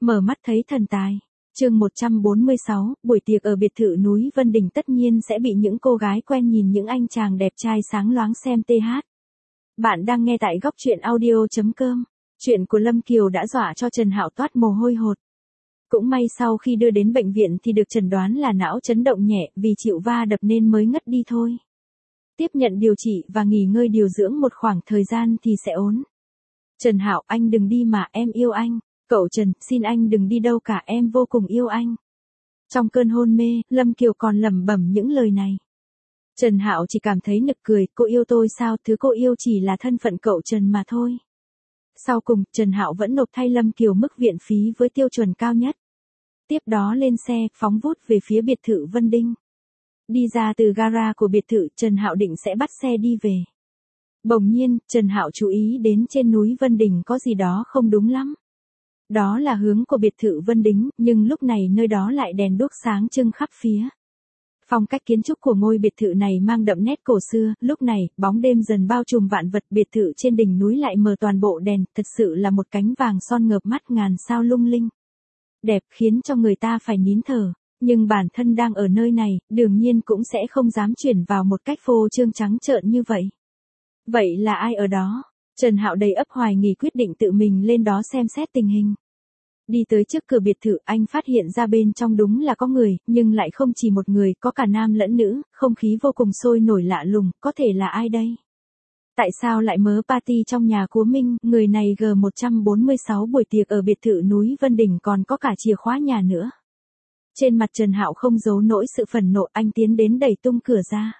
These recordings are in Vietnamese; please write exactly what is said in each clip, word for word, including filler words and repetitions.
Mở mắt thấy thần tài. Chương một trăm bốn mươi sáu, buổi tiệc ở biệt thự núi Vân Đình tất nhiên sẽ bị những cô gái quen nhìn những anh chàng đẹp trai sáng loáng xem tê hát. Bạn đang nghe tại góc truyện audio chấm com. Chuyện của Lâm Kiều đã dọa cho Trần Hạo toát mồ hôi hột. Cũng may sau khi đưa đến bệnh viện thì được chẩn đoán là não chấn động nhẹ, vì chịu va đập nên mới ngất đi thôi. Tiếp nhận điều trị và nghỉ ngơi điều dưỡng một khoảng thời gian thì sẽ ổn. Trần Hạo, anh đừng đi mà, em yêu anh. Cậu Trần, xin anh đừng đi đâu cả, em vô cùng yêu anh. Trong cơn hôn mê, Lâm Kiều còn lẩm bẩm những lời này. Trần Hạo chỉ cảm thấy nực cười, cô yêu tôi sao, thứ cô yêu chỉ là thân phận cậu Trần mà thôi. Sau cùng, Trần Hạo vẫn nộp thay Lâm Kiều mức viện phí với tiêu chuẩn cao nhất. Tiếp đó lên xe, phóng vút về phía biệt thự Vân Đinh. Đi ra từ gara của biệt thự, Trần Hạo định sẽ bắt xe đi về. Bỗng nhiên, Trần Hạo chú ý đến trên núi Vân Đình có gì đó không đúng lắm. Đó là hướng của biệt thự Vân Đính, nhưng lúc này nơi đó lại đèn đuốc sáng trưng khắp phía. Phong cách kiến trúc của ngôi biệt thự này mang đậm nét cổ xưa, lúc này, bóng đêm dần bao trùm vạn vật, biệt thự trên đỉnh núi lại mờ toàn bộ đèn, thật sự là một cánh vàng son ngợp mắt ngàn sao lung linh. Đẹp khiến cho người ta phải nín thở, nhưng bản thân đang ở nơi này, đương nhiên cũng sẽ không dám chuyển vào một cách phô trương trắng trợn như vậy. Vậy là ai ở đó? Trần Hạo đầy ấp hoài nghi quyết định tự mình lên đó xem xét tình hình. Đi tới trước cửa biệt thự, anh phát hiện ra bên trong đúng là có người, nhưng lại không chỉ một người, có cả nam lẫn nữ, không khí vô cùng sôi nổi lạ lùng, có thể là ai đây? Tại sao lại mớ party trong nhà của Minh, người này G một trăm bốn mươi sáu buổi tiệc ở biệt thự núi Vân Đình còn có cả chìa khóa nhà nữa. Trên mặt Trần Hạo không giấu nổi sự phẫn nộ, anh tiến đến đẩy tung cửa ra.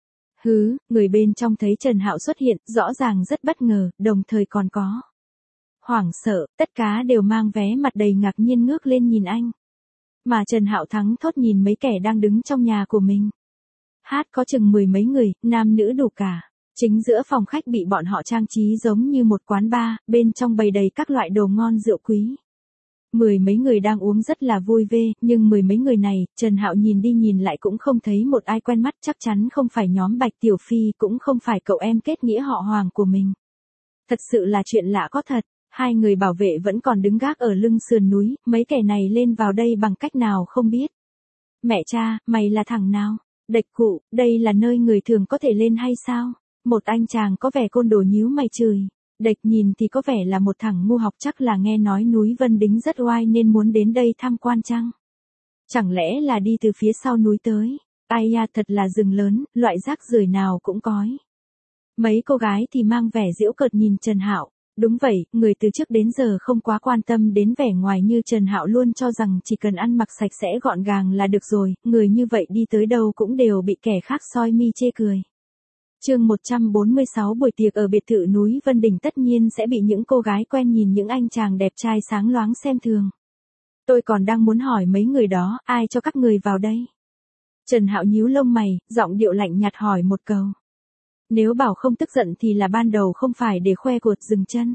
Hứ, người bên trong thấy Trần Hạo xuất hiện, rõ ràng rất bất ngờ, đồng thời còn có hoảng sợ, tất cả đều mang vé mặt đầy ngạc nhiên ngước lên nhìn anh. Mà Trần Hạo thắng thốt nhìn mấy kẻ đang đứng trong nhà của mình. Hát có chừng mười mấy người, nam nữ đủ cả. Chính giữa phòng khách bị bọn họ trang trí giống như một quán bar, bên trong bày đầy các loại đồ ngon rượu quý. Mười mấy người đang uống rất là vui vẻ, nhưng mười mấy người này, Trần Hạo nhìn đi nhìn lại cũng không thấy một ai quen mắt, chắc chắn không phải nhóm Bạch Tiểu Phi, cũng không phải cậu em kết nghĩa họ Hoàng của mình. Thật sự là chuyện lạ có thật, hai người bảo vệ vẫn còn đứng gác ở lưng sườn núi, mấy kẻ này lên vào đây bằng cách nào không biết. Mẹ cha, mày là thằng nào? Địch cụ, đây là nơi người thường có thể lên hay sao? Một anh chàng có vẻ côn đồ nhíu mày chửi. Địch nhìn thì có vẻ là một thằng ngu học, chắc là nghe nói núi Vân Đính rất oai nên muốn đến đây tham quan chăng? Chẳng lẽ là đi từ phía sau núi tới? Ai da, thật là rừng lớn, loại rác rưởi nào cũng cói. Mấy cô gái thì mang vẻ giễu cợt nhìn Trần Hạo. Đúng vậy, người từ trước đến giờ không quá quan tâm đến vẻ ngoài như Trần Hạo luôn cho rằng chỉ cần ăn mặc sạch sẽ gọn gàng là được rồi, người như vậy đi tới đâu cũng đều bị kẻ khác soi mi chê cười. Chương một trăm bốn mươi sáu buổi tiệc ở biệt thự núi Vân Đình tất nhiên sẽ bị những cô gái quen nhìn những anh chàng đẹp trai sáng loáng xem thường. Tôi còn đang muốn hỏi mấy người đó, ai cho các người vào đây? Trần Hạo nhíu lông mày, giọng điệu lạnh nhạt hỏi một câu. Nếu bảo không tức giận thì là ban đầu không phải để khoe cuột dừng chân.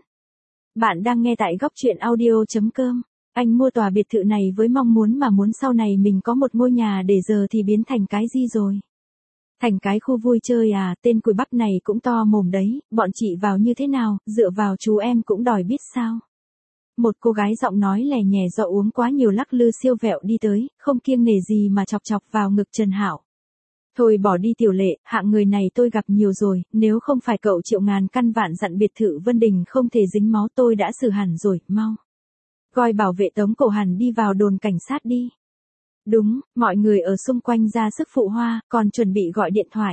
Bạn đang nghe tại góc truyện audio chấm com. Anh mua tòa biệt thự này với mong muốn mà muốn sau này mình có một ngôi nhà, để giờ thì biến thành cái gì rồi? Thành cái khu vui chơi à? Tên cùi bắp này cũng to mồm đấy, bọn chị vào như thế nào, dựa vào chú em cũng đòi biết sao? Một cô gái giọng nói lè nhè do uống quá nhiều lắc lư siêu vẹo đi tới, không kiêng nể gì mà chọc chọc vào ngực Trần Hạo. Thôi bỏ đi Tiểu Lệ, hạng người này tôi gặp nhiều rồi, nếu không phải cậu Triệu ngàn căn vạn dặn biệt thự Vân Đình không thể dính máu tôi đã xử hẳn rồi, mau. Coi bảo vệ tống cổ hẳn đi vào đồn cảnh sát đi. Đúng, mọi người ở xung quanh ra sức phụ hoa, còn chuẩn bị gọi điện thoại.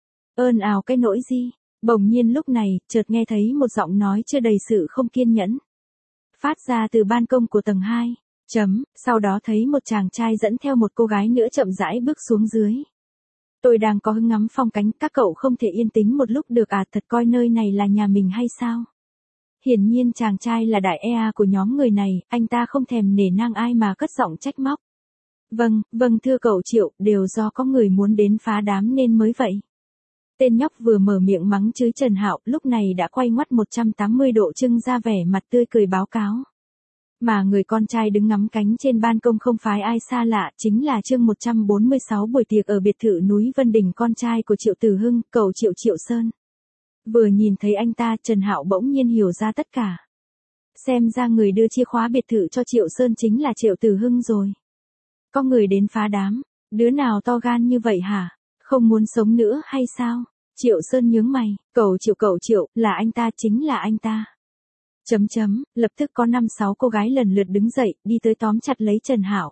Ơn ào cái nỗi gì? Bỗng nhiên lúc này, chợt nghe thấy một giọng nói chưa đầy sự không kiên nhẫn. Phát ra từ ban công của tầng hai. Chấm, sau đó thấy một chàng trai dẫn theo một cô gái nữa chậm rãi bước xuống dưới. Tôi đang có hứng ngắm phong cảnh, các cậu không thể yên tĩnh một lúc được à, thật coi nơi này là nhà mình hay sao? Hiển nhiên chàng trai là đại e a của nhóm người này, anh ta không thèm nể nang ai mà cất giọng trách móc. Vâng, vâng thưa cậu Triệu, đều do có người muốn đến phá đám nên mới vậy. Tên nhóc vừa mở miệng mắng chửi Trần Hạo, lúc này đã quay ngoắt một trăm tám mươi độ trưng ra vẻ mặt tươi cười báo cáo. Mà người con trai đứng ngắm cánh trên ban công không phải ai xa lạ, chính là chương một trăm bốn mươi sáu buổi tiệc ở biệt thự núi Vân Đình, con trai của Triệu Tử Hưng, cậu Triệu Triệu Sơn. Vừa nhìn thấy anh ta, Trần Hạo bỗng nhiên hiểu ra tất cả. Xem ra người đưa chìa khóa biệt thự cho Triệu Sơn chính là Triệu Tử Hưng rồi. Có người đến phá đám, đứa nào to gan như vậy hả? Không muốn sống nữa hay sao? Triệu Sơn nhướng mày, cậu Triệu cậu Triệu, là anh ta chính là anh ta. Chấm chấm, lập tức có năm sáu cô gái lần lượt đứng dậy, đi tới tóm chặt lấy Trần Hạo.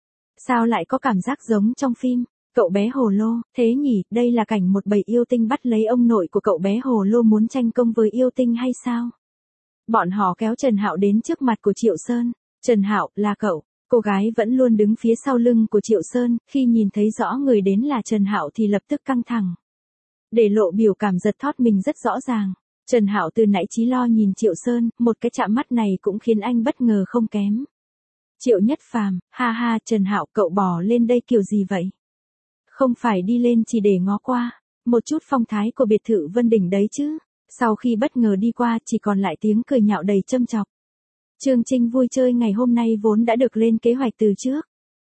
Sao lại có cảm giác giống trong phim? Cậu bé hồ lô, thế nhỉ, đây là cảnh một bầy yêu tinh bắt lấy ông nội của cậu bé hồ lô muốn tranh công với yêu tinh hay sao? Bọn họ kéo Trần Hạo đến trước mặt của Triệu Sơn. Trần Hạo, là cậu. Cô gái vẫn luôn đứng phía sau lưng của Triệu Sơn, khi nhìn thấy rõ người đến là Trần Hạo thì lập tức căng thẳng. Để lộ biểu cảm giật thót mình rất rõ ràng. Trần Hạo từ nãy chí lo nhìn Triệu Sơn, một cái chạm mắt này cũng khiến anh bất ngờ không kém. Triệu Nhất Phàm, ha ha, Trần Hạo, cậu bỏ lên đây kiểu gì vậy? Không phải đi lên chỉ để ngó qua, một chút phong thái của biệt thự Vân Đình đấy chứ. Sau khi bất ngờ đi qua chỉ còn lại tiếng cười nhạo đầy châm chọc. Chương trình vui chơi ngày hôm nay vốn đã được lên kế hoạch từ trước.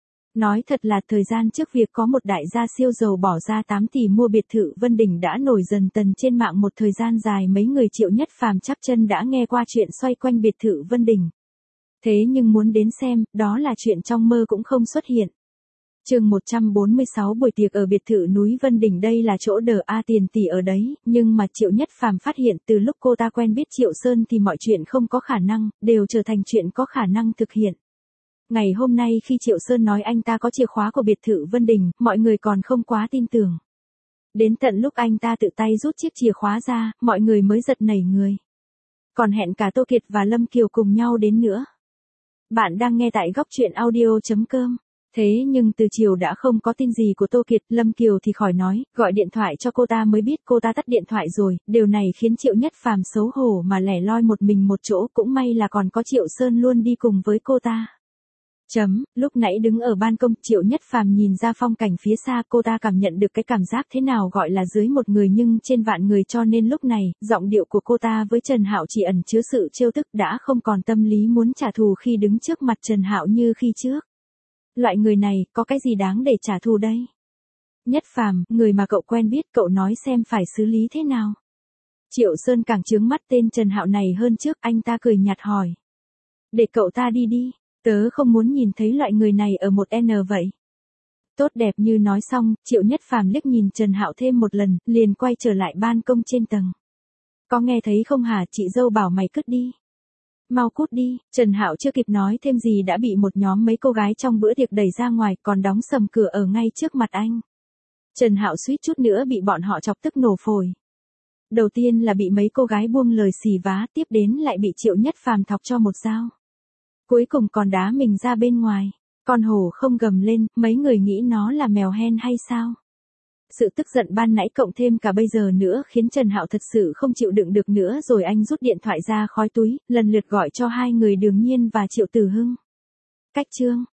Nói thật là thời gian trước việc có một đại gia siêu giàu bỏ ra tám tỷ mua biệt thự Vân Đình đã nổi dần tần trên mạng một thời gian dài, mấy người Triệu Nhất Phàm chắc chân đã nghe qua chuyện xoay quanh biệt thự Vân Đình. Thế nhưng muốn đến xem, đó là chuyện trong mơ cũng không xuất hiện. Chương một trăm bốn mươi sáu buổi tiệc ở biệt thự núi Vân Đình, đây là chỗ đờ A tiền tỷ ở đấy, nhưng mà Triệu Nhất Phàm phát hiện từ lúc cô ta quen biết Triệu Sơn thì mọi chuyện không có khả năng, đều trở thành chuyện có khả năng thực hiện. Ngày hôm nay khi Triệu Sơn nói anh ta có chìa khóa của biệt thự Vân Đình, mọi người còn không quá tin tưởng. Đến tận lúc anh ta tự tay rút chiếc chìa khóa ra, mọi người mới giật nảy người. Còn hẹn cả Tô Kiệt và Lâm Kiều cùng nhau đến nữa. Bạn đang nghe tại góc truyện audio chấm com. Thế nhưng từ chiều đã không có tin gì của Tô Kiệt, Lâm Kiều thì khỏi nói, gọi điện thoại cho cô ta mới biết cô ta tắt điện thoại rồi, điều này khiến Triệu Nhất Phàm xấu hổ mà lẻ loi một mình một chỗ, cũng may là còn có Triệu Sơn luôn đi cùng với cô ta. Chấm, lúc nãy đứng ở ban công, Triệu Nhất Phàm nhìn ra phong cảnh phía xa, cô ta cảm nhận được cái cảm giác thế nào gọi là dưới một người nhưng trên vạn người, cho nên lúc này, giọng điệu của cô ta với Trần Hạo chỉ ẩn chứa sự trêu tức, đã không còn tâm lý muốn trả thù khi đứng trước mặt Trần Hạo như khi trước. Loại người này, có cái gì đáng để trả thù đây? Nhất Phàm, người mà cậu quen biết, cậu nói xem phải xử lý thế nào? Triệu Sơn càng trướng mắt tên Trần Hạo này hơn trước, anh ta cười nhạt hỏi. Để cậu ta đi đi, tớ không muốn nhìn thấy loại người này ở một N vậy. Tốt đẹp, như nói xong, Triệu Nhất Phàm liếc nhìn Trần Hạo thêm một lần, liền quay trở lại ban công trên tầng. Có nghe thấy không hả, chị dâu bảo mày cút đi. Mau cút đi, Trần Hạo chưa kịp nói thêm gì đã bị một nhóm mấy cô gái trong bữa tiệc đẩy ra ngoài, còn đóng sầm cửa ở ngay trước mặt anh. Trần Hạo suýt chút nữa bị bọn họ chọc tức nổ phổi. Đầu tiên là bị mấy cô gái buông lời xì vá, tiếp đến lại bị Triệu Nhất Phàm thọc cho một dao. Cuối cùng còn đá mình ra bên ngoài. Con hổ không gầm lên, mấy người nghĩ nó là mèo hen hay sao? Sự tức giận ban nãy cộng thêm cả bây giờ nữa khiến Trần Hạo thật sự không chịu đựng được nữa rồi, anh rút điện thoại ra khói túi, lần lượt gọi cho hai người Đường Nhiên và Triệu Tử Hưng. Cách chương